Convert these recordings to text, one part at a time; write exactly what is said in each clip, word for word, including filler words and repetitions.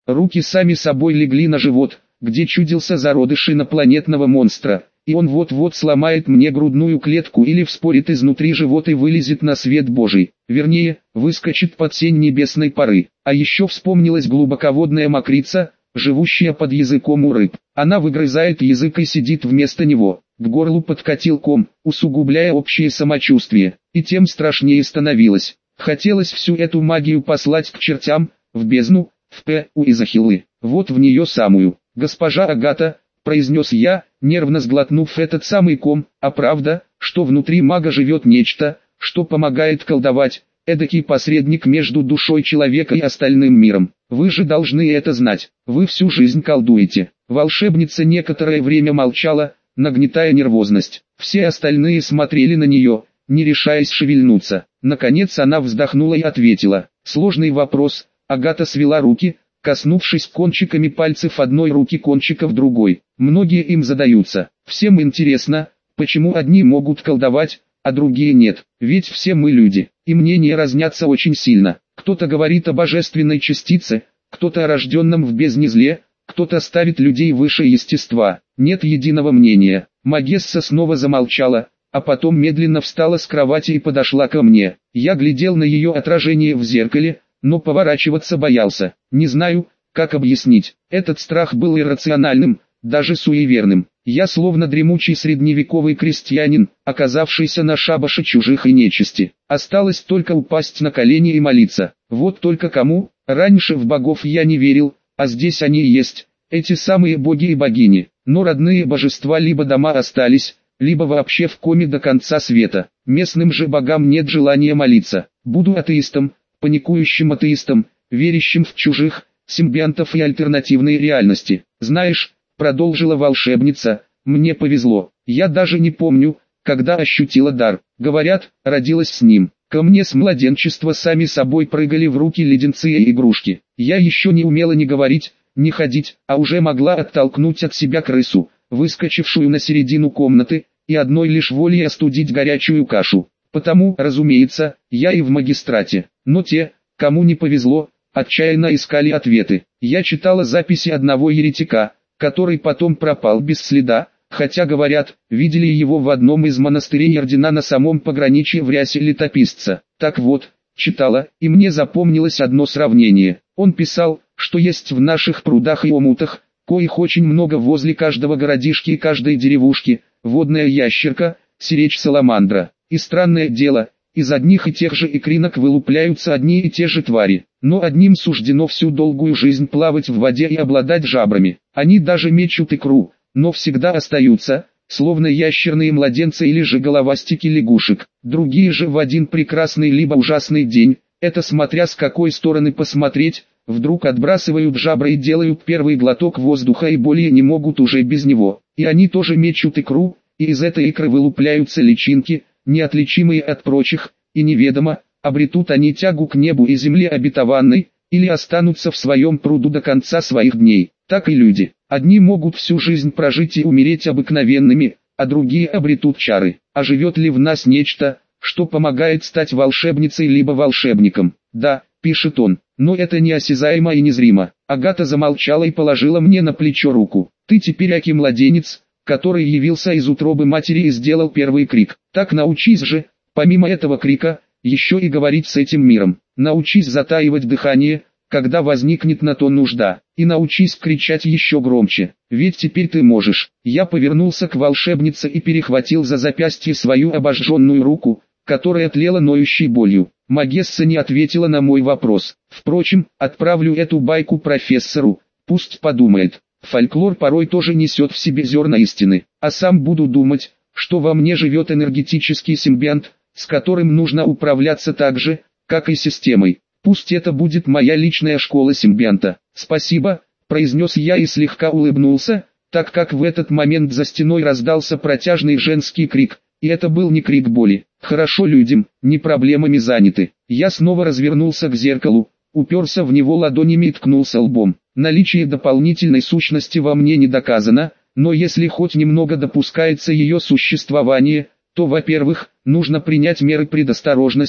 Руки сами собой легли на живот, где чудился зародыш инопланетного монстра, и он вот-вот сломает мне грудную клетку или вспорит изнутри живот и вылезет на свет Божий, вернее, выскочит под сень небесной поры. А еще вспомнилась глубоководная мокрица, живущая под языком у рыб. Она выгрызает язык и сидит вместо него. К горлу подкатил ком, усугубляя общее самочувствие, и тем страшнее становилось. Хотелось всю эту магию послать к чертям, в бездну, в П. у Изахилы, вот в нее самую. «Госпожа Агата», — произнес я, нервно сглотнув этот самый ком, «а правда, что внутри мага живет нечто, что помогает колдовать, эдакий посредник между душой человека и остальным миром? Вы же должны это знать, вы всю жизнь колдуете». Волшебница некоторое время молчала, нагнетая нервозность. Все остальные смотрели на нее, не решаясь шевельнуться. Наконец она вздохнула и ответила. «Сложный вопрос». Агата свела руки, коснувшись кончиками пальцев одной руки кончиков другой. Многие им задаются. Всем интересно, почему одни могут колдовать, а другие нет. Ведь все мы люди, и мнения разнятся очень сильно. Кто-то говорит о божественной частице, кто-то о рожденном в бездне зле, кто-то ставит людей выше естества. Нет единого мнения. Магесса снова замолчала, а потом медленно встала с кровати и подошла ко мне. Я глядел на ее отражение в зеркале, но поворачиваться боялся. Не знаю, как объяснить. Этот страх был иррациональным, даже суеверным. Я словно дремучий средневековый крестьянин, оказавшийся на шабаше чужих и нечисти. Осталось только упасть на колени и молиться. Вот только кому? Раньше в богов я не верил, а здесь они есть, эти самые боги и богини. Но родные божества либо дома остались, либо вообще в коме до конца света. Местным же богам нет желания молиться. Буду атеистом, паникующим атеистом, верящим в чужих, симбионтов и альтернативные реальности. Знаешь, продолжила волшебница, мне повезло. Я даже не помню, когда ощутила дар. Говорят, родилась с ним. Ко мне с младенчества сами собой прыгали в руки леденцы и игрушки. Я еще не умела ни говорить, ни ходить, а уже могла оттолкнуть от себя крысу, выскочившую на середину комнаты, и одной лишь волей остудить горячую кашу. Потому, разумеется, я и в магистрате. Но те, кому не повезло, отчаянно искали ответы. Я читала записи одного еретика, который потом пропал без следа, хотя, говорят, видели его в одном из монастырей ордена на самом пограничье в рясе летописца. Так вот, читала, и мне запомнилось одно сравнение. Он писал, что есть в наших прудах и омутах, коих очень много возле каждого городишки и каждой деревушки, водная ящерка, сиречь-саламандра. И странное дело, из одних и тех же икринок вылупляются одни и те же твари. Но одним суждено всю долгую жизнь плавать в воде и обладать жабрами. Они даже мечут икру, но всегда остаются, словно ящерные младенцы или же головастики лягушек. Другие же в один прекрасный либо ужасный день, это смотря с какой стороны посмотреть, вдруг отбрасывают жабры и делают первый глоток воздуха и более не могут уже без него. И они тоже мечут икру, и из этой икры вылупляются личинки, неотличимые от прочих, и неведомо, обретут они тягу к небу и земле обетованной, или останутся в своем пруду до конца своих дней. Так и люди. Одни могут всю жизнь прожить и умереть обыкновенными, а другие обретут чары. А живет ли в нас нечто, что помогает стать волшебницей либо волшебником? Да, пишет он, но это неосязаемо и незримо. Агата замолчала и положила мне на плечо руку. Ты теперь аки младенец, который явился из утробы матери и сделал первый крик. Так научись же, помимо этого крика, еще и говорить с этим миром. Научись затаивать дыхание, когда возникнет на то нужда, и научись кричать еще громче, ведь теперь ты можешь. Я повернулся к волшебнице и перехватил за запястье свою обожженную руку, которая тлела ноющей болью. Магесса не ответила на мой вопрос. Впрочем, отправлю эту байку профессору, пусть подумает. Фольклор порой тоже несет в себе зерна истины, а сам буду думать, что во мне живет энергетический симбионт, с которым нужно управляться так же, как и системой. Пусть это будет моя личная школа симбионта. Спасибо, произнес я и слегка улыбнулся, так как в этот момент за стеной раздался протяжный женский крик, и это был не крик боли. Хорошо людям, не проблемами заняты. Я снова развернулся к зеркалу, уперся в него ладонями и ткнулся лбом. Наличие дополнительной сущности во мне не доказано, но если хоть немного допускается ее существование, то, во-первых, нужно принять меры предосторожности,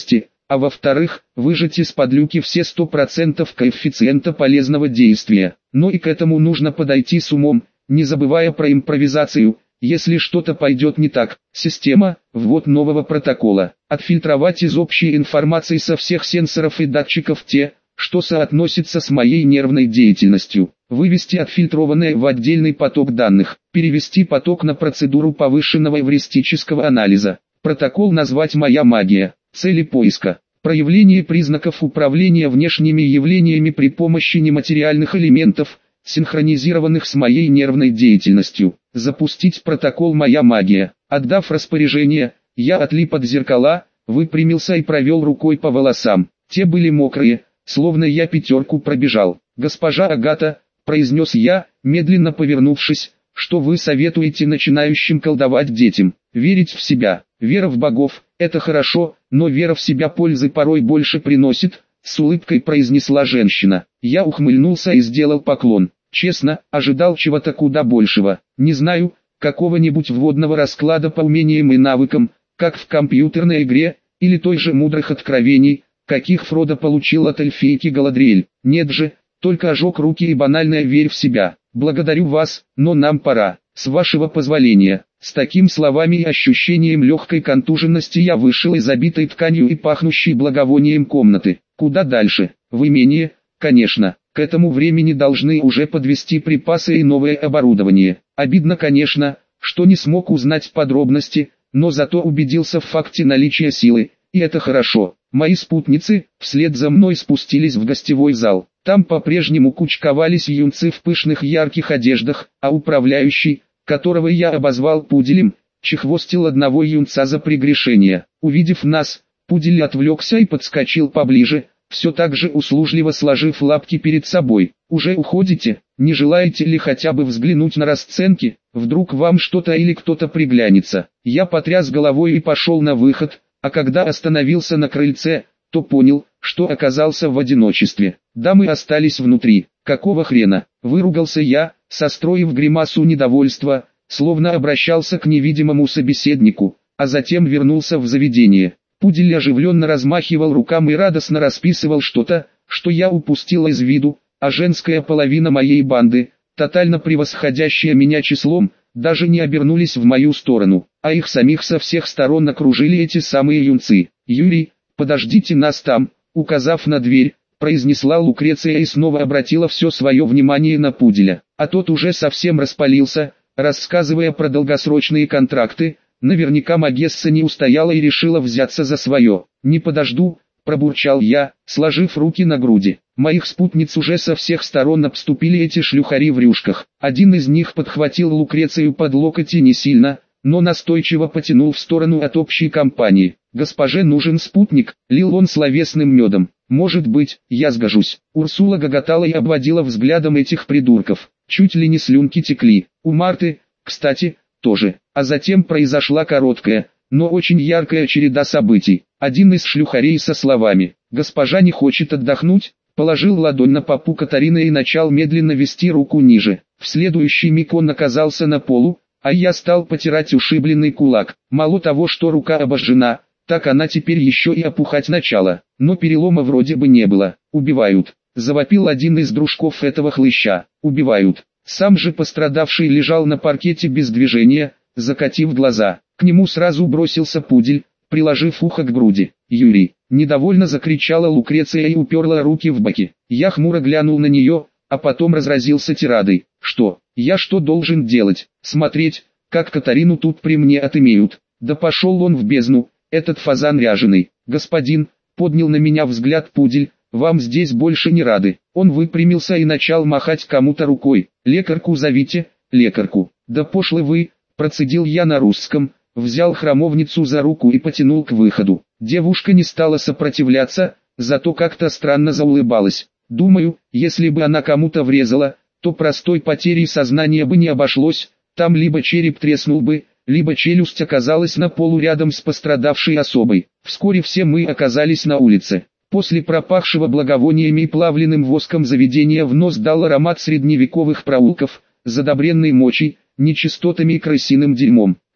а во-вторых, выжать из-под люки все сто процентов коэффициента полезного действия. Но и к этому нужно подойти с умом, не забывая про импровизацию, если что-то пойдет не так. Система, ввод нового протокола, отфильтровать из общей информации со всех сенсоров и датчиков те, что соотносится с моей нервной деятельностью, вывести отфильтрованное в отдельный поток данных, перевести поток на процедуру повышенного эвристического анализа. Протокол назвать «Моя магия», цели поиска, проявление признаков управления внешними явлениями при помощи нематериальных элементов, синхронизированных с моей нервной деятельностью, запустить протокол «Моя магия». Отдав распоряжение, я отлип от зеркала, выпрямился и провел рукой по волосам. Те были мокрые, словно я пятерку пробежал. «Госпожа Агата», — произнес я, медленно повернувшись, — «что вы советуете начинающим колдовать детям? Верить в себя. Вера в богов — это хорошо, но вера в себя пользы порой больше приносит», — с улыбкой произнесла женщина. Я ухмыльнулся и сделал поклон. Честно, ожидал чего-то куда большего. Не знаю, какого-нибудь вводного расклада по умениям и навыкам, как в компьютерной игре, или той же мудрых откровений, каких Фродо получил от эльфийки Галадриэль. Нет же, только ожег руки и банальная «верь в себя». «Благодарю вас, но нам пора, с вашего позволения». С такими словами и ощущением легкой контуженности я вышел из забитой тканью и пахнущей благовонием комнаты. Куда дальше? В имение, конечно. К этому времени должны уже подвести припасы и новое оборудование. Обидно, конечно, что не смог узнать подробности, но зато убедился в факте наличия силы, и это хорошо. Мои спутницы, вслед за мной спустились в гостевой зал. Там по-прежнему кучковались юнцы в пышных ярких одеждах, а управляющий, которого я обозвал пуделем, чехвостил одного юнца за прегрешение. Увидев нас, пудель отвлекся и подскочил поближе, все так же услужливо сложив лапки перед собой. «Уже уходите? Не желаете ли хотя бы взглянуть на расценки? Вдруг вам что-то или кто-то приглянется?» Я потряс головой и пошел на выход, а когда остановился на крыльце, то понял, что оказался в одиночестве. Дамы остались внутри. «Какого хрена?» — выругался я, состроив гримасу недовольства, словно обращался к невидимому собеседнику, а затем вернулся в заведение. Пудель оживленно размахивал рукам и радостно расписывал что-то, что я упустил из виду, а женская половина моей банды, тотально превосходящая меня числом, даже не обернулись в мою сторону, а их самих со всех сторон окружили эти самые юнцы. «Юрий, подождите нас там», указав на дверь, произнесла Лукреция и снова обратила все свое внимание на пуделя. А тот уже совсем распалился, рассказывая про долгосрочные контракты. Наверняка Магесса не устояла и решила взяться за свое. «Не подожду», — пробурчал я, сложив руки на груди. Моих спутниц уже со всех сторон обступили эти шлюхари в рюшках. Один из них подхватил Лукрецию под локоть и не сильно, но настойчиво потянул в сторону от общей компании. «Госпоже нужен спутник», — лил он словесным медом. «Может быть, я сгожусь». Урсула гоготала и обводила взглядом этих придурков. Чуть ли не слюнки текли. У Марты, кстати, тоже. А затем произошла короткая, но очень яркая череда событий. Один из шлюхарей со словами «Госпожа не хочет отдохнуть», положил ладонь на попу Катарины и начал медленно вести руку ниже. В следующий миг он оказался на полу, а я стал потирать ушибленный кулак. Мало того, что рука обожжена, так она теперь еще и опухать начала. Но перелома вроде бы не было. «Убивают», — завопил один из дружков этого хлыща. «Убивают». Сам же пострадавший лежал на паркете без движения, закатив глаза. К нему сразу бросился пудель, приложив ухо к груди. «Юрий!» — недовольно закричала Лукреция и уперла руки в боки. Я хмуро глянул на нее, а потом разразился тирадой. «Что? Я что должен делать? Смотреть, как Катарину тут при мне отымеют? Да пошел он в бездну, этот фазан ряженый!» «Господин!» — поднял на меня взгляд пудель. «Вам здесь больше не рады». Он выпрямился и начал махать кому-то рукой. «Лекарку зовите, лекарку». «Да пошлы вы», — процедил я на русском, взял храмовницу за руку и потянул к выходу. Девушка не стала сопротивляться, зато как-то странно заулыбалась. Думаю, если бы она кому-то врезала, то простой потерей сознания бы не обошлось, там либо череп треснул бы, либо челюсть оказалась на полу рядом с пострадавшей особой. Вскоре все мы оказались на улице. После пропахшего благовониями и плавленным воском заведения в нос дал аромат средневековых проулков, задобренной мочей, нечистотами и крысиным дерьмом.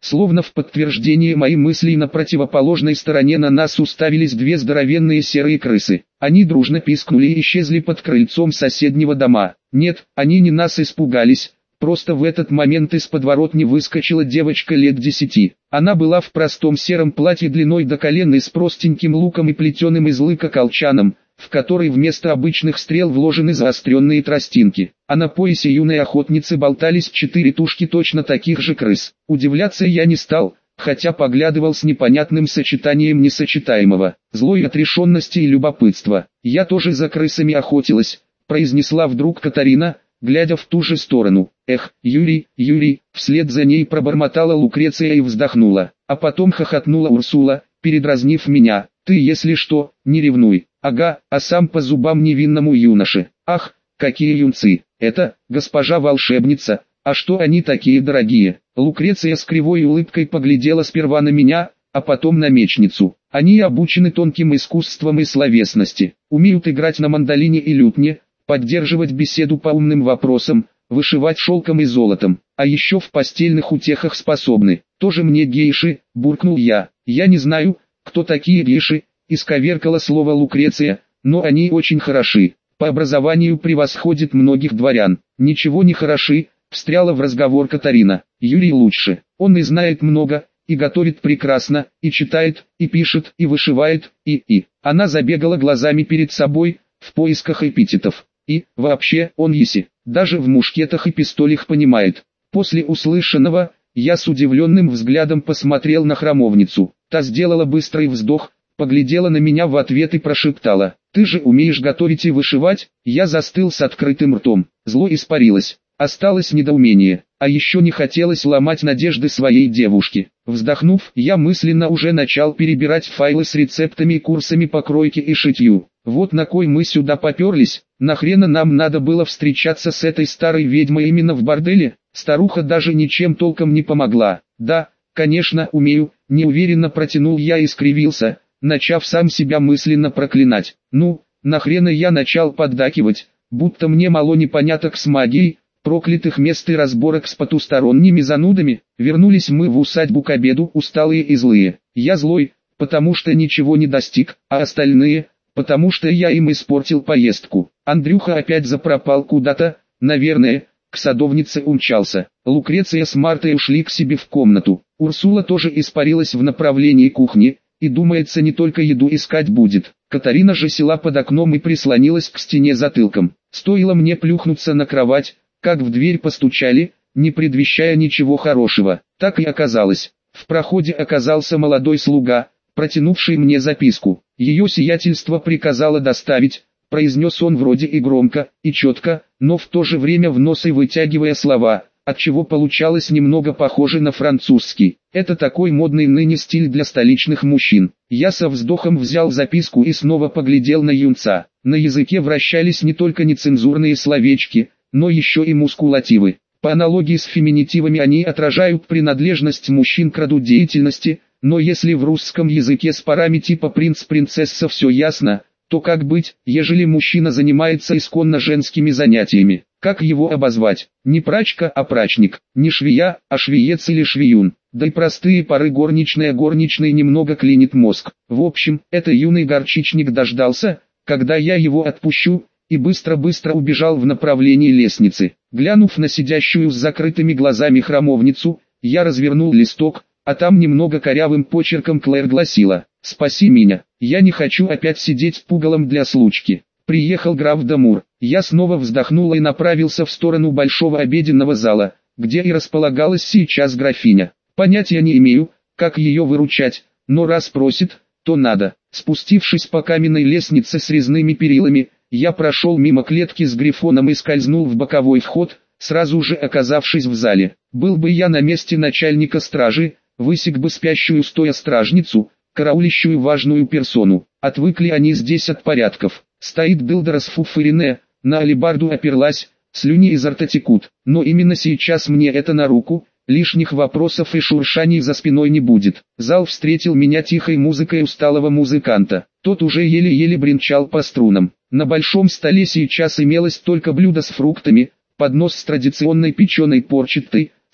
Словно в подтверждение моих мыслей на противоположной стороне на нас уставились две здоровенные серые крысы. Они дружно пискнули и исчезли под крыльцом соседнего дома. Нет, они не нас испугались. Просто в этот момент из подворотни выскочила девочка лет десяти. Она была в простом сером платье длиной до колен и с простеньким луком и плетеным из лыка колчаном, в который вместо обычных стрел вложены заостренные тростинки, а на поясе юной охотницы болтались четыре тушки точно таких же крыс. Удивляться я не стал, хотя поглядывал с непонятным сочетанием несочетаемого, злой отрешенности и любопытства. «Я тоже за крысами охотилась», — произнесла вдруг Катарина, глядя в ту же сторону. «Эх, Юрий, Юрий», вслед за ней пробормотала Лукреция и вздохнула, а потом хохотнула Урсула, передразнив меня. «Ты, если что, не ревнуй». «Ага, а сам по зубам невинному юноше». «Ах, какие юнцы! Это, госпожа волшебница, а что они такие дорогие?» Лукреция с кривой улыбкой поглядела сперва на меня, а потом на мечницу. «Они обучены тонким искусствам и словесности, умеют играть на мандолине и лютне, поддерживать беседу по умным вопросам, вышивать шелком и золотом, а еще в постельных утехах способны. Тоже мне гейши», — буркнул я. «Я не знаю, кто такие гейши», — исковеркала слово Лукреция, «но они очень хороши, по образованию превосходят многих дворян». «Ничего не хороши», — встряла в разговор Катарина. «Юрий лучше, он и знает много, и готовит прекрасно, и читает, и пишет, и вышивает, и... и...» Она забегала глазами перед собой, в поисках эпитетов. «И, вообще, он еси, даже в мушкетах и пистолях понимает». После услышанного, я с удивленным взглядом посмотрел на храмовницу. Та сделала быстрый вздох, поглядела на меня в ответ и прошептала: «Ты же умеешь готовить и вышивать?» Я застыл с открытым ртом. Зло испарилось. Осталось недоумение, а еще не хотелось ломать надежды своей девушки. Вздохнув, я мысленно уже начал перебирать файлы с рецептами и курсами по кройке и шитью. Вот на кой мы сюда поперлись, нахрена нам надо было встречаться с этой старой ведьмой именно в борделе? Старуха даже ничем толком не помогла. «Да, конечно, умею», — неуверенно протянул я и скривился, начав сам себя мысленно проклинать. «Ну, нахрена я начал поддакивать, будто мне мало непоняток с магией, проклятых мест и разборок с потусторонними занудами». Вернулись мы в усадьбу к обеду, усталые и злые. Я злой, потому что ничего не достиг, а остальные, потому что я им испортил поездку. Андрюха опять запропал куда-то, наверное, к садовнице умчался. Лукреция с Мартой ушли к себе в комнату. Урсула тоже испарилась в направлении кухни, и думается не только еду искать будет. Катарина же села под окном и прислонилась к стене затылком. Стоило мне плюхнуться на кровать, как в дверь постучали, не предвещая ничего хорошего. Так и оказалось. В проходе оказался молодой слуга, протянувший мне записку. «Ее сиятельство приказало доставить», — произнес он вроде и громко, и четко, но в то же время в нос и вытягивая слова, отчего получалось немного похоже на французский. Это такой модный ныне стиль для столичных мужчин. Я со вздохом взял записку и снова поглядел на юнца. На языке вращались не только нецензурные словечки, но еще и мускулативы. По аналогии с феминитивами они отражают принадлежность мужчин к роду деятельности, но если в русском языке с парами типа принц-принцесса все ясно, то как быть, ежели мужчина занимается исконно женскими занятиями? Как его обозвать? Не прачка, а прачник, не швея, а швеец или швеюн. Да и простые пары горничная горничной немного клинит мозг. В общем, это юный горчичник дождался, когда я его отпущу, и быстро-быстро убежал в направлении лестницы. Глянув на сидящую с закрытыми глазами храмовницу, я развернул листок, а там немного корявым почерком Клэр гласила: «Спаси меня, я не хочу опять сидеть пугалом для случки. Приехал граф Дамур». Я снова вздохнул и направился в сторону большого обеденного зала, где и располагалась сейчас графиня. Понятия не имею, как ее выручать, но раз просит, то надо. Спустившись по каменной лестнице с резными перилами, я прошел мимо клетки с грифоном и скользнул в боковой вход, сразу же оказавшись в зале. Был бы я на месте начальника стражи, высек бы спящую стоя стражницу, караулищую важную персону. Отвыкли они здесь от порядков. Стоит дылда расфуфыренная, на алебарду оперлась, слюни изо рта текут. Но именно сейчас мне это на руку, лишних вопросов и шуршаний за спиной не будет. Зал встретил меня тихой музыкой усталого музыканта. Тот уже еле-еле бренчал по струнам. На большом столе сейчас имелось только блюдо с фруктами, поднос с традиционной печеной порчетой,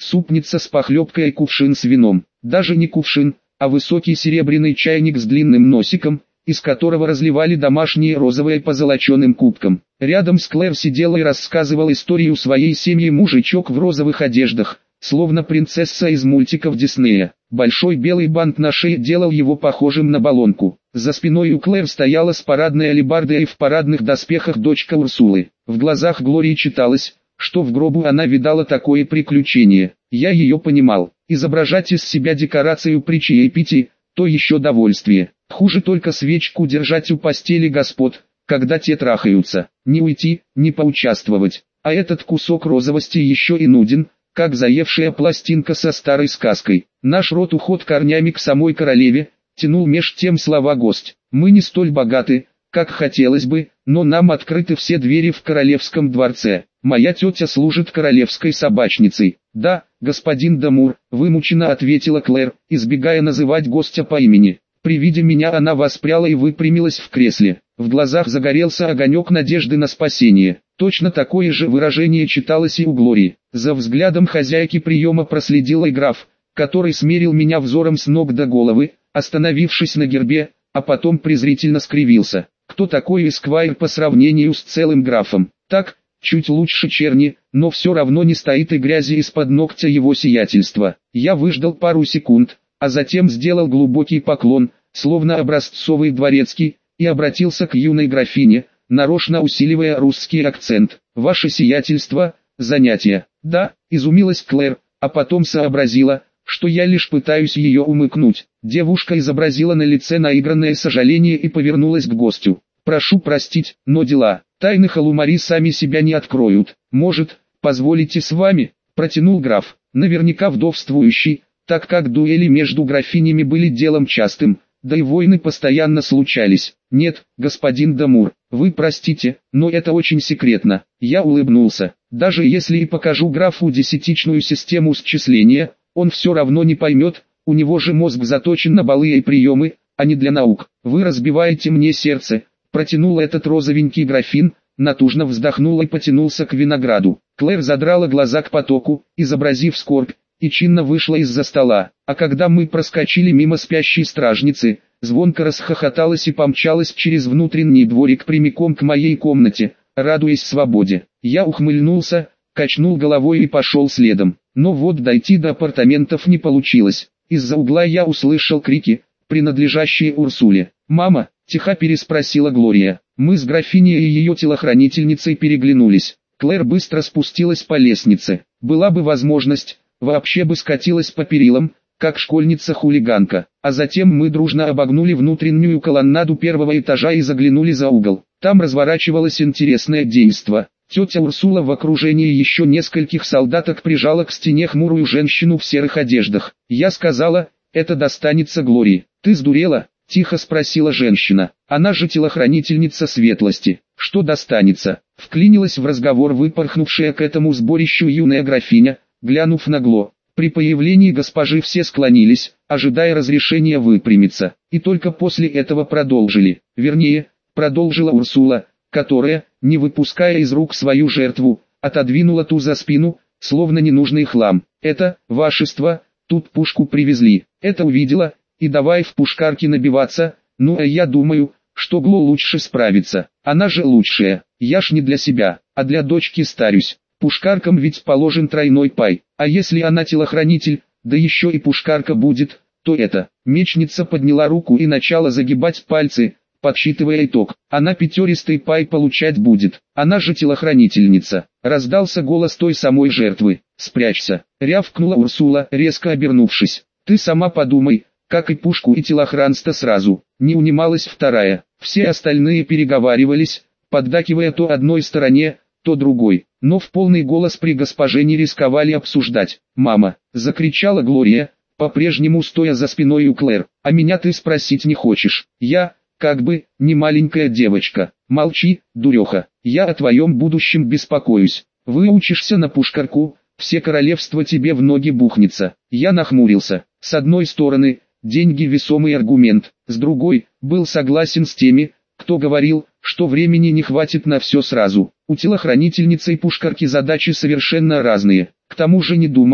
супница с похлебкой и кувшин с вином. Даже не кувшин, а высокий серебряный чайник с длинным носиком, из которого разливали домашние розовые позолоченным кубком. Рядом с Клэр сидел и рассказывал историю своей семьи мужичок в розовых одеждах, словно принцесса из мультиков Диснея. Большой белый бант на шее делал его похожим на баллонку. За спиной у Клэр стояла с парадной алебардой и в парадных доспехах дочка Урсулы. В глазах Глории читалось, что в гробу она видала такое приключение. Я ее понимал. Изображать из себя декорацию при чаепитии – то еще довольствие. Хуже только свечку держать у постели господ, когда те трахаются. Не уйти, не поучаствовать. А этот кусок розовости еще и нуден, как заевшая пластинка со старой сказкой. Наш род уход корнями к самой королеве, тянул меж тем слова гость. Мы не столь богаты, как хотелось бы, но нам открыты все двери в королевском дворце. Моя тетя служит королевской собачницей. Да, господин Дамур, вымученно ответила Клэр, избегая называть гостя по имени. При виде меня она воспряла и выпрямилась в кресле. В глазах загорелся огонек надежды на спасение. Точно такое же выражение читалось и у Глории. За взглядом хозяйки приема проследил и граф, который смерил меня взором с ног до головы, остановившись на гербе, а потом презрительно скривился. Кто такой эсквайр по сравнению с целым графом? Так, чуть лучше черни, но все равно не стоит и грязи из-под ногтя его сиятельства. Я выждал пару секунд, а затем сделал глубокий поклон, словно образцовый дворецкий, и обратился к юной графине, нарочно усиливая русский акцент. «Ваше сиятельство, занятие». «Да», — изумилась Клэр, а потом сообразила, что я лишь пытаюсь ее умыкнуть. Девушка изобразила на лице наигранное сожаление и повернулась к гостю. «Прошу простить, но дела. Тайны Халумари сами себя не откроют. Может, позволите с вами?» — протянул граф, наверняка вдовствующий, так как дуэли между графинями были делом частым, да и войны постоянно случались. «Нет, господин Дамур, вы простите, но это очень секретно». Я улыбнулся. Даже если и покажу графу десятичную систему счисления, он все равно не поймет, у него же мозг заточен на балы и приемы, а не для наук. «Вы разбиваете мне сердце», — протянул этот розовенький графин, натужно вздохнул и потянулся к винограду. Клэр задрала глаза к потоку, изобразив скорбь, и чинно вышла из-за стола. А когда мы проскочили мимо спящей стражницы, звонко расхохоталась и помчалась через внутренний дворик прямиком к моей комнате, радуясь свободе. Я ухмыльнулся, качнул головой и пошел следом. Но вот дойти до апартаментов не получилось. Из-за угла я услышал крики, принадлежащие Урсуле. «Мама?» – тихо переспросила Глория. Мы с графиней и ее телохранительницей переглянулись. Клэр быстро спустилась по лестнице. Была бы возможность, вообще бы скатилась по перилам, как школьница-хулиганка. А затем мы дружно обогнули внутреннюю колоннаду первого этажа и заглянули за угол. Там разворачивалось интересное действо. Тетя Урсула в окружении еще нескольких солдаток прижала к стене хмурую женщину в серых одеждах. Я сказала, это достанется Глории. «Ты сдурела?» – тихо спросила женщина. «Она же телохранительница светлости. Что достанется?» – вклинилась в разговор выпорхнувшая к этому сборищу юная графиня, глянув на Гло. При появлении госпожи все склонились, ожидая разрешения выпрямиться, и только после этого продолжили. Вернее, продолжила Урсула, которая, не выпуская из рук свою жертву, отодвинула ту за спину, словно ненужный хлам. «Это, вашество, тут пушку привезли». Это увидела, и давай в пушкарке набиваться, ну а я думаю, что Гло лучше справится. Она же лучшая. Я ж не для себя, а для дочки старюсь. Пушкаркам ведь положен тройной пай, а если она телохранитель, да еще и пушкарка будет, то это. Мечница подняла руку и начала загибать пальцы, подсчитывая итог. Она пятеристый пай получать будет, она же телохранительница. Раздался голос той самой жертвы. «Спрячься», — рявкнула Урсула, резко обернувшись. «Ты сама подумай, как и пушку и телохранство сразу». Не унималась вторая. Все остальные переговаривались, поддакивая то одной стороне, то другой, но в полный голос при госпоже не рисковали обсуждать. «Мама!» — закричала Глория, по-прежнему стоя за спиной у Клэр. «А меня ты спросить не хочешь? Я, как бы, не маленькая девочка». «Молчи, дуреха, я о твоем будущем беспокоюсь. Выучишься на пушкарку, все королевство тебе в ноги бухнется». Я нахмурился. С одной стороны, деньги весомый аргумент, с другой, был согласен с теми, кто говорил, что времени не хватит на все сразу. У телохранительницы и пушкарки задачи совершенно разные. К тому же не думаю,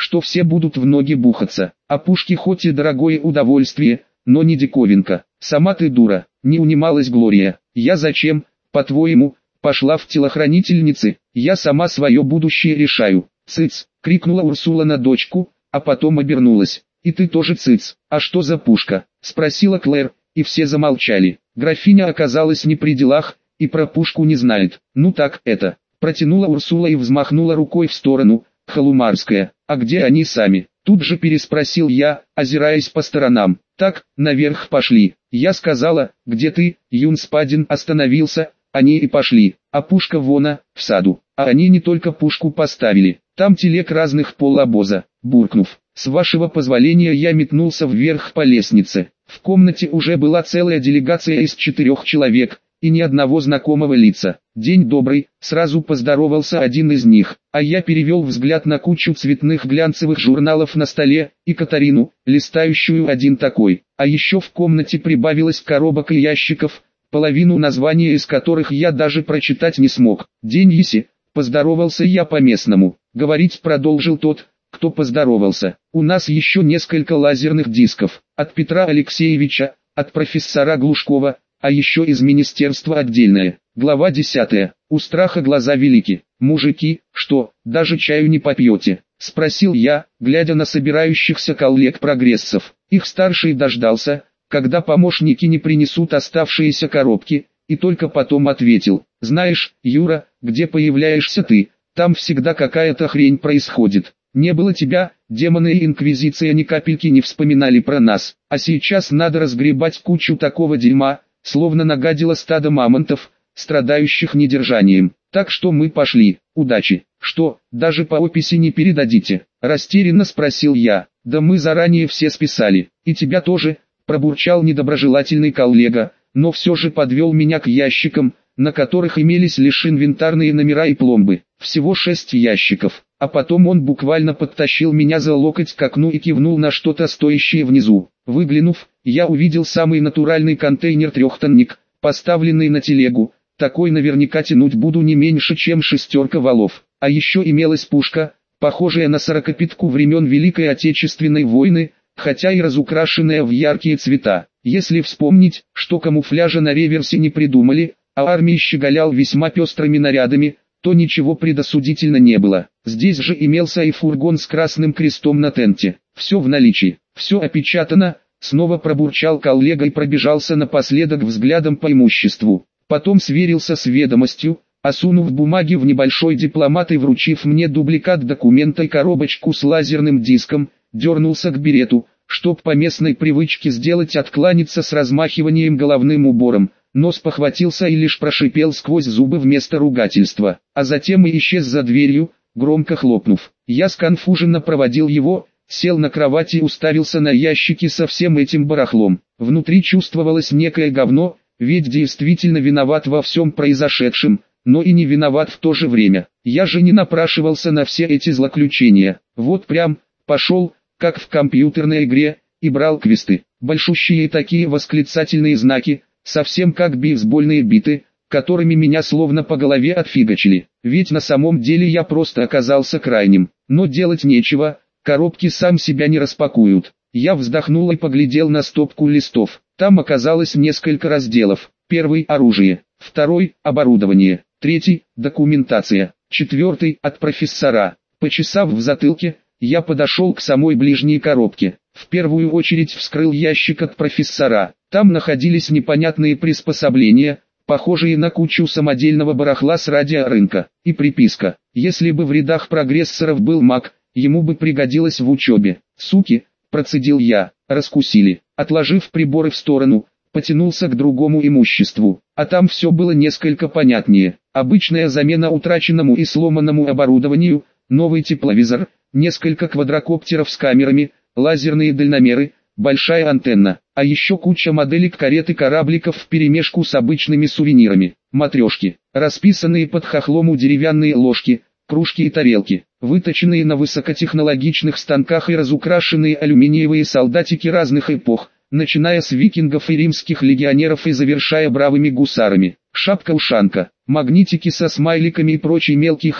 что все будут в ноги бухаться. А пушки хоть и дорогое удовольствие, но не диковинка. Сама ты дура, не унималась Глория. Я зачем, по-твоему, пошла в телохранительницы? Я сама свое будущее решаю. Цыц, крикнула Урсула на дочку, а потом обернулась. И ты тоже цыц. А что за пушка? Спросила Клэр, и все замолчали. Графиня оказалась не при делах, и про пушку не знает. Ну так, это. Протянула Урсула и взмахнула рукой в сторону. Халумарская. А где они сами? Тут же переспросил я, озираясь по сторонам. Так, наверх пошли. Я сказала, где ты? Юнспадин остановился, они и пошли. А пушка вона, в саду. А они не только пушку поставили. Там телег разных полобоза. Буркнув, с вашего позволения, я метнулся вверх по лестнице. В комнате уже была целая делегация из четырех человек, и ни одного знакомого лица. «День добрый», сразу поздоровался один из них, а я перевел взгляд на кучу цветных глянцевых журналов на столе, и Катарину, листающую один такой. А еще в комнате прибавилось коробок и ящиков, половину названия из которых я даже прочитать не смог. «День еси», поздоровался я по-местному. Говорить продолжил тот, кто поздоровался. «У нас еще несколько лазерных дисков. От Петра Алексеевича, от профессора Глушкова, а еще из министерства отдельное». Глава десятая. У страха глаза велики. «Мужики, что, даже чаю не попьете?» — спросил я, глядя на собирающихся коллег-прогрессов. Их старший дождался, когда помощники не принесут оставшиеся коробки, и только потом ответил: «Знаешь, Юра, где появляешься ты, там всегда какая-то хрень происходит. Не было тебя, демоны и инквизиция ни капельки не вспоминали про нас, а сейчас надо разгребать кучу такого дерьма, словно нагадило стадо мамонтов, страдающих недержанием. Так что мы пошли. Удачи». «Что, даже по описи не передадите?» — растерянно спросил я. «Да мы заранее все списали. И тебя тоже», — пробурчал недоброжелательный коллега, но все же подвел меня к ящикам, на которых имелись лишь инвентарные номера и пломбы. Всего шесть ящиков. А потом он буквально подтащил меня за локоть к окну и кивнул на что-то стоящее внизу. Выглянув, я увидел самый натуральный контейнер-трехтонник, поставленный на телегу. Такой наверняка тянуть буду не меньше, чем шестерка валов. А еще имелась пушка, похожая на сорокопятку времен Великой Отечественной войны, хотя и разукрашенная в яркие цвета. Если вспомнить, что камуфляжа на реверсе не придумали, а армии щеголял весьма пестрыми нарядами, то ничего предосудительно не было. Здесь же имелся и фургон с красным крестом на тенте. Все в наличии, все опечатано. Снова пробурчал коллега и пробежался напоследок взглядом по имуществу. Потом сверился с ведомостью, осунув бумаги в небольшой дипломат и вручив мне дубликат документа и коробочку с лазерным диском, дернулся к берету, чтоб по местной привычке сделать откланяться с размахиванием головным убором, но спохватился и лишь прошипел сквозь зубы вместо ругательства, а затем и исчез за дверью, громко хлопнув. Я сконфуженно проводил его, сел на кровати и уставился на ящики со всем этим барахлом. Внутри чувствовалось некое говно, ведь действительно виноват во всем произошедшем, но и не виноват в то же время. Я же не напрашивался на все эти злоключения. Вот прям, пошел, как в компьютерной игре, и брал квесты. Большущие такие восклицательные знаки, совсем как бейсбольные биты, которыми меня словно по голове отфигачили. Ведь на самом деле я просто оказался крайним. Но делать нечего, коробки сам себя не распакуют. Я вздохнул и поглядел на стопку листов. Там оказалось несколько разделов. Первый – оружие. Второй – оборудование. Третий – документация. Четвертый – от профессора. Почесав в затылке, я подошел к самой ближней коробке. В первую очередь вскрыл ящик от профессора. Там находились непонятные приспособления, похожие на кучу самодельного барахла с радиорынка. И приписка: если бы в рядах прогрессоров был маг, ему бы пригодилось в учебе. Суки, процедил я, раскусили. Отложив приборы в сторону, потянулся к другому имуществу. А там все было несколько понятнее. Обычная замена утраченному и сломанному оборудованию, новый тепловизор, несколько квадрокоптеров с камерами, лазерные дальномеры, большая антенна, а еще куча моделек карет и корабликов вперемешку с обычными сувенирами. Матрешки, расписанные под хохлому деревянные ложки, кружки и тарелки, выточенные на высокотехнологичных станках и разукрашенные алюминиевые солдатики разных эпох, начиная с викингов и римских легионеров и завершая бравыми гусарами. Шапка-ушанка, магнитики со смайликами и прочий мелкий хлам,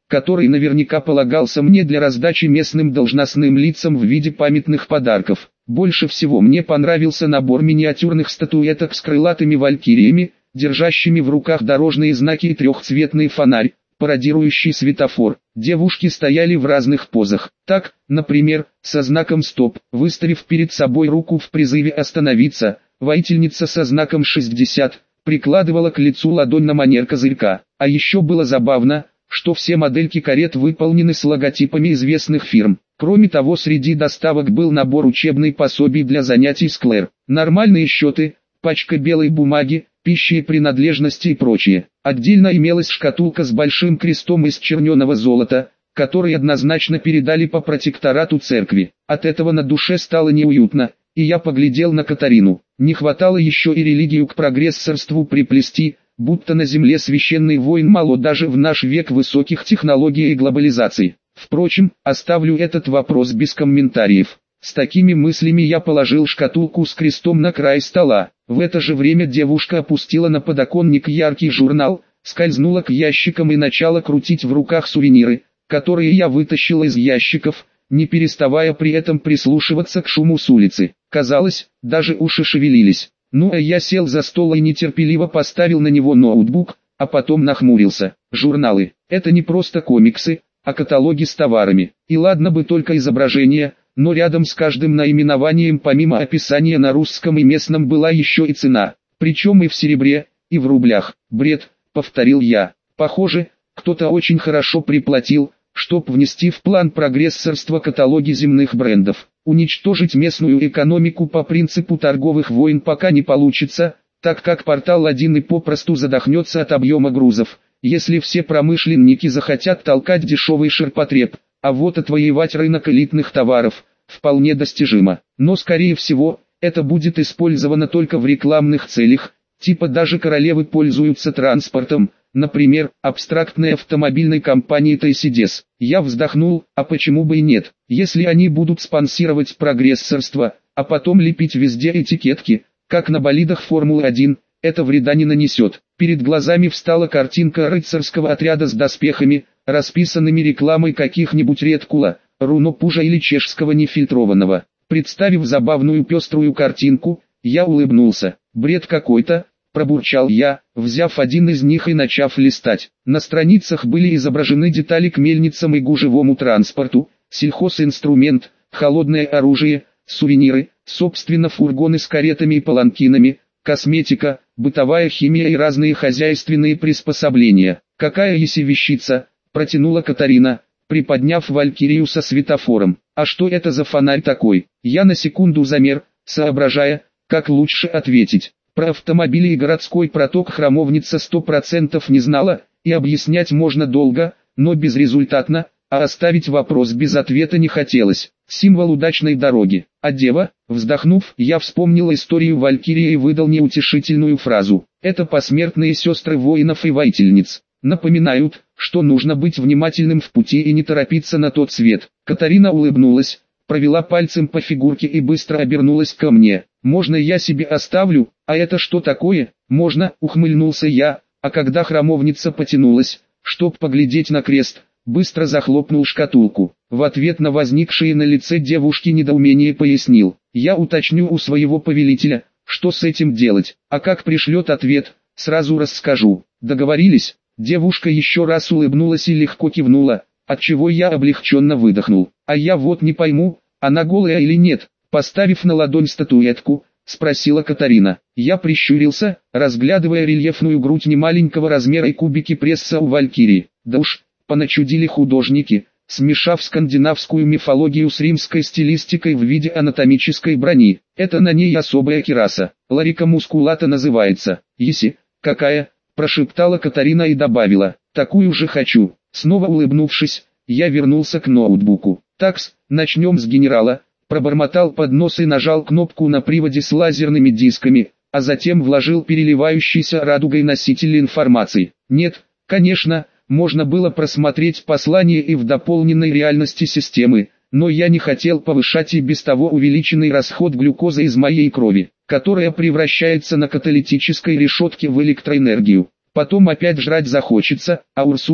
который наверняка полагался мне для раздачи местным должностным лицам в виде памятных подарков. Больше всего мне понравился набор миниатюрных статуэток с крылатыми валькириями, держащими в руках дорожные знаки и трехцветный фонарь, пародирующий светофор. Девушки стояли в разных позах. Так, например, со знаком «Стоп», выставив перед собой руку в призыве остановиться, воительница со знаком шестьдесят прикладывала к лицу ладонь на манер козырька. А еще было забавно, что все модельки карет выполнены с логотипами известных фирм. Кроме того, среди доставок был набор учебных пособий для занятий с Клэр, нормальные счеты, пачка белой бумаги, пищи и принадлежности и прочее. Отдельно имелась шкатулка с большим крестом из черненого золота, который однозначно передали по протекторату церкви. От этого на душе стало неуютно, и я поглядел на Катарину. Не хватало еще и религию к прогрессорству приплести, будто на земле священный воин мало даже в наш век высоких технологий и глобализации. Впрочем, оставлю этот вопрос без комментариев. С такими мыслями я положил шкатулку с крестом на край стола. В это же время девушка опустила на подоконник яркий журнал, скользнула к ящикам и начала крутить в руках сувениры, которые я вытащил из ящиков, не переставая при этом прислушиваться к шуму с улицы. Казалось, даже уши шевелились. Ну а я сел за стол и нетерпеливо поставил на него ноутбук, а потом нахмурился. Журналы – это не просто комиксы, а каталоги с товарами. И ладно бы только изображения, но рядом с каждым наименованием помимо описания на русском и местном была еще и цена. Причем и в серебре, и в рублях. Бред, повторил я. Похоже, кто-то очень хорошо приплатил, чтоб внести в план прогрессорства каталоги земных брендов. Уничтожить местную экономику по принципу торговых войн пока не получится, так как портал один и попросту задохнется от объема грузов, если все промышленники захотят толкать дешевый ширпотреб, а вот отвоевать рынок элитных товаров вполне достижимо. Но скорее всего, это будет использовано только в рекламных целях, типа даже королевы пользуются транспортом, например, абстрактной автомобильной компании Mercedes. Я вздохнул, а почему бы и нет, если они будут спонсировать прогрессорство, а потом лепить везде этикетки, как на болидах Формулы один, это вреда не нанесет. Перед глазами встала картинка рыцарского отряда с доспехами, расписанными рекламой каких-нибудь Red Bull, Руно Пужа или чешского нефильтрованного. Представив забавную пеструю картинку, я улыбнулся. Бред какой-то, пробурчал я, взяв один из них и начав листать. На страницах были изображены детали к мельницам и гужевому транспорту, сельхозинструмент, холодное оружие, сувениры, собственно фургоны с каретами и паланкинами, косметика, бытовая химия и разные хозяйственные приспособления. «Какая еси вещица?» – протянула Катарина, приподняв валькирию со светофором. «А что это за фонарь такой?» Я на секунду замер, соображая, как лучше ответить. Про автомобили и городской проток храмовница сто процентов не знала, и объяснять можно долго, но безрезультатно, а оставить вопрос без ответа не хотелось. Символ удачной дороги. А дева, вздохнув, я вспомнил историю Валькирии и выдал неутешительную фразу. Это посмертные сестры воинов и воительниц. Напоминают, что нужно быть внимательным в пути и не торопиться на тот свет. Катарина улыбнулась, провела пальцем по фигурке и быстро обернулась ко мне. «Можно я себе оставлю, а это что такое?» «Можно», ухмыльнулся я, а когда храмовница потянулась, чтоб поглядеть на крест, быстро захлопнул шкатулку. В ответ на возникшее на лице девушки недоумение пояснил. «Я уточню у своего повелителя, что с этим делать, а как пришлет ответ, сразу расскажу». «Договорились?» Девушка еще раз улыбнулась и легко кивнула, отчего я облегченно выдохнул. «А я вот не пойму, она голая или нет?» Поставив на ладонь статуэтку, спросила Катарина. Я прищурился, разглядывая рельефную грудь немаленького размера и кубики пресса у Валькирии. Да уж, поначудили художники, смешав скандинавскую мифологию с римской стилистикой в виде анатомической брони. Это на ней особая кираса, ларика мускулата называется. «Еси, какая?» – прошептала Катарина и добавила. «Такую же хочу». Снова улыбнувшись, я вернулся к ноутбуку. «Такс, начнем с генерала». Пробормотал под нос и нажал кнопку на приводе с лазерными дисками, а затем вложил переливающийся радугой носитель информации. Нет, конечно, можно было просмотреть послание и в дополненной реальности системы, но я не хотел повышать и без того увеличенный расход глюкозы из моей крови, которая превращается на каталитической решетке в электроэнергию. Потом опять жрать захочется, а Урсула,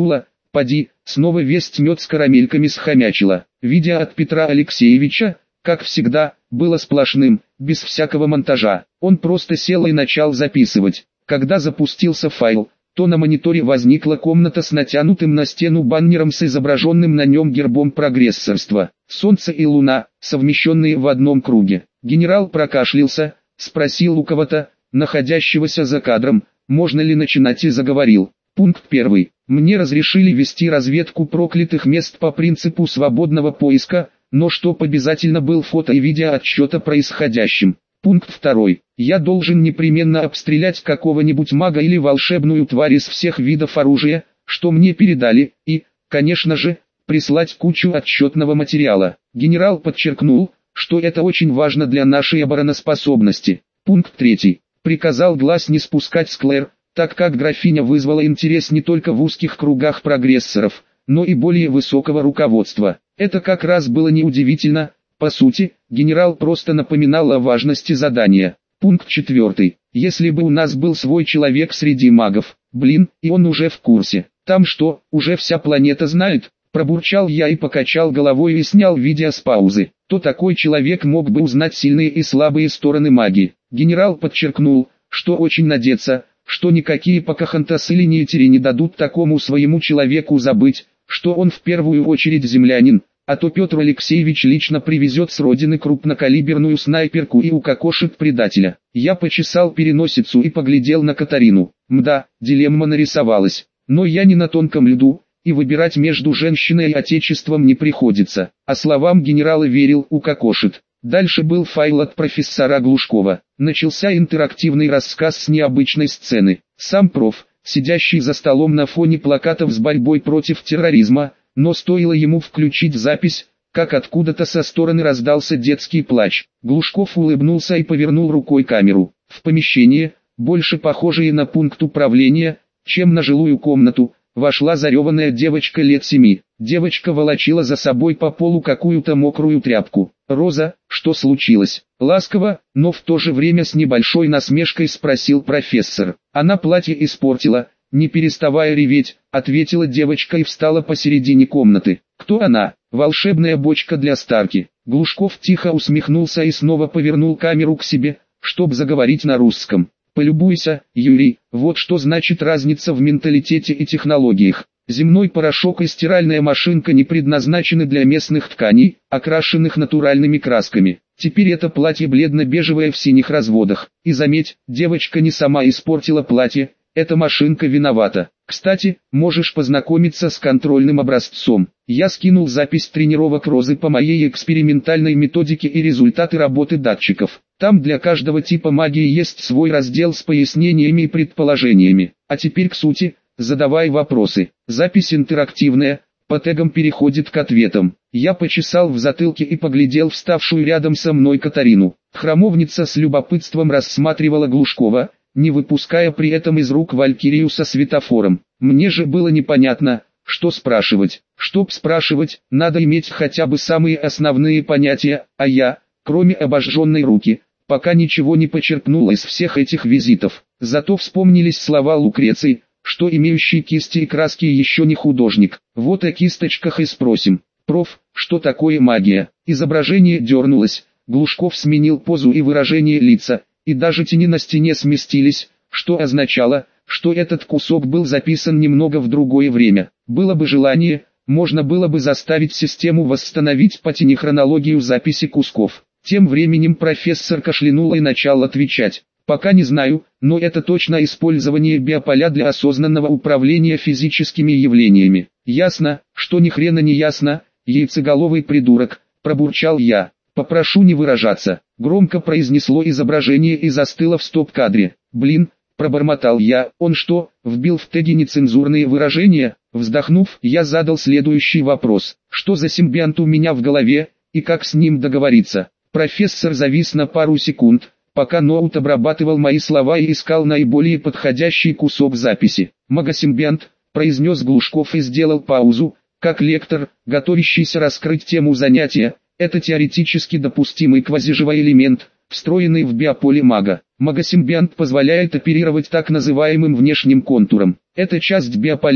Поди, снова весть мед с карамельками схомячила. Видео от Петра Алексеевича, как всегда, было сплошным, без всякого монтажа. Он просто сел и начал записывать. Когда запустился файл, то на мониторе возникла комната с натянутым на стену баннером с изображенным на нем гербом прогрессорства. Солнце и луна, совмещенные в одном круге. Генерал прокашлялся, спросил у кого-то, находящегося за кадром, можно ли начинать, и заговорил. Пункт первый. Мне разрешили вести разведку проклятых мест по принципу свободного поиска, но чтоб обязательно был фото и видео отчет о происходящем. Пункт второй. Я должен непременно обстрелять какого-нибудь мага или волшебную тварь из всех видов оружия, что мне передали, и, конечно же, прислать кучу отчетного материала. Генерал подчеркнул, что это очень важно для нашей обороноспособности. Пункт третий. Приказал глаз не спускать с Клэр, так как графиня вызвала интерес не только в узких кругах прогрессоров, но и более высокого руководства. Это как раз было неудивительно. По сути, генерал просто напоминал о важности задания. Пункт четвертый. Если бы у нас был свой человек среди магов, блин, и он уже в курсе. Там что, уже вся планета знает? Пробурчал я и покачал головой и снял видео с паузы. То такой человек мог бы узнать сильные и слабые стороны магии. Генерал подчеркнул, что очень надеется, что никакие покахонтасы или неэтери не дадут такому своему человеку забыть, что он в первую очередь землянин, а то Петр Алексеевич лично привезет с родины крупнокалиберную снайперку и укокошит предателя. Я почесал переносицу и поглядел на Катарину. Мда, дилемма нарисовалась, но я не на тонком льду, и выбирать между женщиной и отечеством не приходится. А словам генерала верил, укокошит. Дальше был файл от профессора Глушкова. Начался интерактивный рассказ с необычной сцены. Сам проф, сидящий за столом на фоне плакатов с борьбой против терроризма, но стоило ему включить запись, как откуда-то со стороны раздался детский плач. Глушков улыбнулся и повернул рукой камеру. В помещение, больше похожее на пункт управления, чем на жилую комнату, вошла зареванная девочка лет семи. Девочка волочила за собой по полу какую-то мокрую тряпку. «Роза, что случилось?» Ласково, но в то же время с небольшой насмешкой спросил профессор. «Она платье испортила», не переставая реветь, ответила девочка и встала посередине комнаты. «Кто она?» «Волшебная бочка для Старки». Глушков тихо усмехнулся и снова повернул камеру к себе, чтобы заговорить на русском. «Полюбуйся, Юрий, вот что значит разница в менталитете и технологиях. Земной порошок и стиральная машинка не предназначены для местных тканей, окрашенных натуральными красками. Теперь это платье бледно-бежевое в синих разводах. И заметь, девочка не сама испортила платье, эта машинка виновата. Кстати, можешь познакомиться с контрольным образцом. Я скинул запись тренировок Розы по моей экспериментальной методике и результаты работы датчиков. Там для каждого типа магии есть свой раздел с пояснениями и предположениями. А теперь к сути, задавай вопросы. Запись интерактивная, по тегам переходит к ответам. Я почесал в затылке и поглядел вставшую рядом со мной Катарину. Храмовница с любопытством рассматривала Глушкова, не выпуская при этом из рук валькирию со светофором. Мне же было непонятно, что спрашивать. Чтоб спрашивать, надо иметь хотя бы самые основные понятия, а я, кроме обожженной руки, пока ничего не почерпнул из всех этих визитов. Зато вспомнились слова Лукреции, что имеющий кисти и краски еще не художник. Вот о кисточках и спросим. Проф, что такое магия? Изображение дернулось, Глушков сменил позу и выражение лица, и даже тени на стене сместились, что означало, что этот кусок был записан немного в другое время. Было бы желание, можно было бы заставить систему восстановить по тени хронологию записи кусков. Тем временем профессор кашлянул и начал отвечать. Пока не знаю, но это точно использование биополя для осознанного управления физическими явлениями. Ясно, что ни хрена не ясно, яйцеголовый придурок, пробурчал я. Попрошу не выражаться. Громко произнесло изображение и застыло в стоп-кадре. Блин, пробормотал я, он что, вбил в теги нецензурные выражения? Вздохнув, я задал следующий вопрос. Что за симбионт у меня в голове, и как с ним договориться? Профессор завис на пару секунд, пока ноут обрабатывал мои слова и искал наиболее подходящий кусок записи. «Магосимбионт», произнес Глушков и сделал паузу, как лектор, готовящийся раскрыть тему занятия. Это теоретически допустимый квазиживой элемент, встроенный в биополе мага. Магосимбионт позволяет оперировать так называемым внешним контуром. Это часть биополя,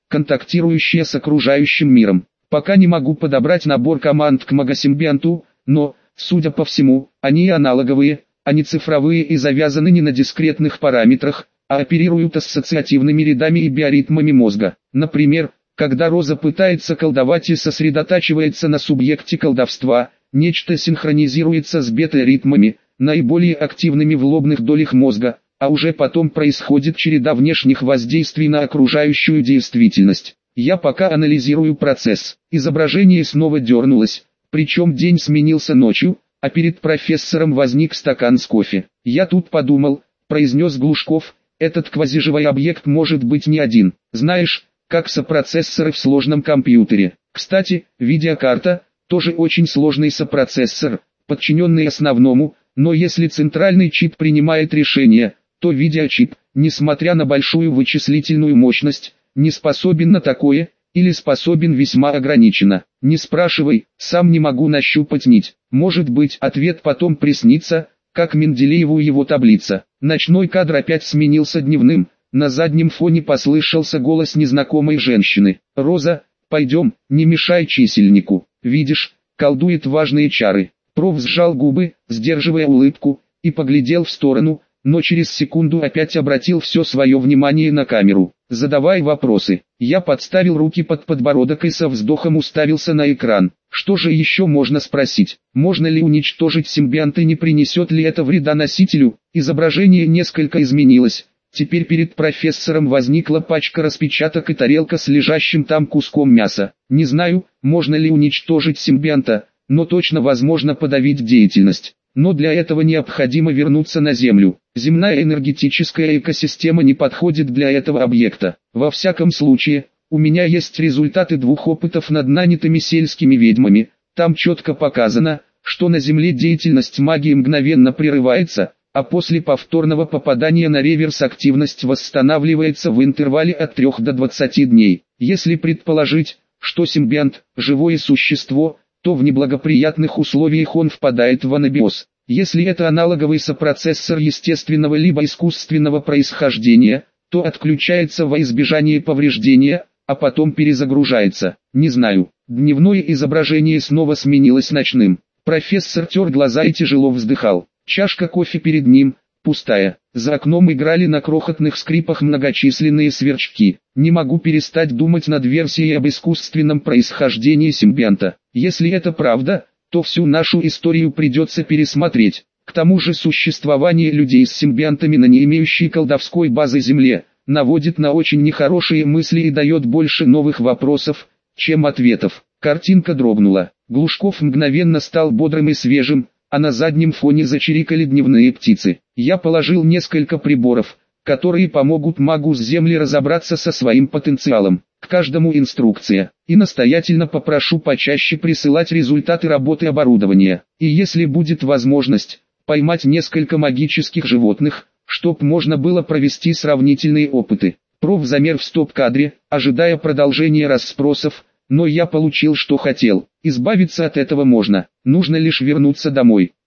контактирующие с окружающим миром. Пока не могу подобрать набор команд к магосимбионту, но, судя по всему, они аналоговые, а не цифровые и завязаны не на дискретных параметрах, а оперируют ассоциативными рядами и биоритмами мозга. Например, когда Роза пытается колдовать и сосредотачивается на субъекте колдовства, нечто синхронизируется с бета-ритмами, наиболее активными в лобных долях мозга, а уже потом происходит череда внешних воздействий на окружающую действительность. Я пока анализирую процесс. Изображение снова дернулось, причем день сменился ночью, а перед профессором возник стакан с кофе. «Я тут подумал», — произнес Глушков, — «этот квазиживой объект может быть не один. Знаешь, как сопроцессоры в сложном компьютере. Кстати, видеокарта — тоже очень сложный сопроцессор, подчиненный основному, но если центральный чип принимает решение, то видеочип, несмотря на большую вычислительную мощность, не способен на такое, или способен весьма ограниченно. Не спрашивай, сам не могу нащупать нить. Может быть, ответ потом приснится, как Менделееву его таблица». Ночной кадр опять сменился дневным. На заднем фоне послышался голос незнакомой женщины. «Роза, пойдем, не мешай чисельнику. Видишь, колдует важные чары». Проф сжал губы, сдерживая улыбку, и поглядел в сторону, но через секунду опять обратил все свое внимание на камеру. «Задавай вопросы». Я подставил руки под подбородок и со вздохом уставился на экран. Что же еще можно спросить? Можно ли уничтожить симбионт и не принесет ли это вреда носителю? Изображение несколько изменилось. Теперь перед профессором возникла пачка распечаток и тарелка с лежащим там куском мяса. Не знаю, можно ли уничтожить симбионта, но точно возможно подавить деятельность. Но для этого необходимо вернуться на Землю. Земная энергетическая экосистема не подходит для этого объекта. Во всяком случае, у меня есть результаты двух опытов над нанятыми сельскими ведьмами. Там четко показано, что на Земле деятельность магии мгновенно прерывается, а после повторного попадания на реверс активность восстанавливается в интервале от трёх до двадцати дней. Если предположить, что симбионт – живое существо, то в неблагоприятных условиях он впадает в анабиоз. Если это аналоговый сопроцессор естественного либо искусственного происхождения, то отключается во избежание повреждения, а потом перезагружается. Не знаю. Дневное изображение снова сменилось ночным. Профессор тер глаза и тяжело вздыхал. Чашка кофе перед ним, пустая. За окном играли на крохотных скрипах многочисленные сверчки. Не могу перестать думать над версией об искусственном происхождении симбионта. Если это правда, то всю нашу историю придется пересмотреть. К тому же существование людей с симбионтами на не имеющей колдовской базы Земле наводит на очень нехорошие мысли и дает больше новых вопросов, чем ответов. Картинка дрогнула. Глушков мгновенно стал бодрым и свежим, а на заднем фоне зачирикали дневные птицы. Я положил несколько приборов, которые помогут магу с Земли разобраться со своим потенциалом. К каждому инструкция. И настоятельно попрошу почаще присылать результаты работы оборудования. И если будет возможность, поймать несколько магических животных, чтоб можно было провести сравнительные опыты. Проф замер в стоп-кадре, ожидая продолжения расспросов, но я получил, что хотел. Избавиться от этого можно, нужно лишь вернуться домой.